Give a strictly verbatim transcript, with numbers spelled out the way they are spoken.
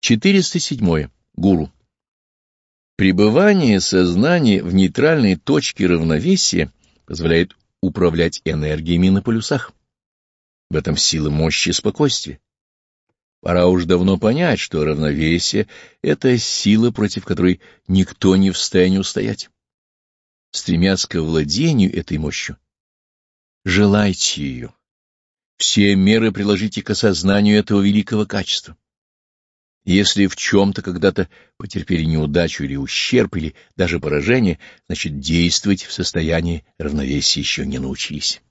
четыреста седьмое. Гуру. Пребывание сознания в нейтральной точке равновесия позволяет управлять энергиями на полюсах. В этом сила мощи и спокойствия. Пора уж давно понять, что равновесие — это сила, против которой никто не в состоянии устоять. Стремясь к овладению этой мощью, желайте ее. Все меры приложите к осознанию этого великого качества. Если в чем-то когда-то потерпели неудачу или ущерб, или даже поражение, значит, действовать в состоянии равновесия еще не научились.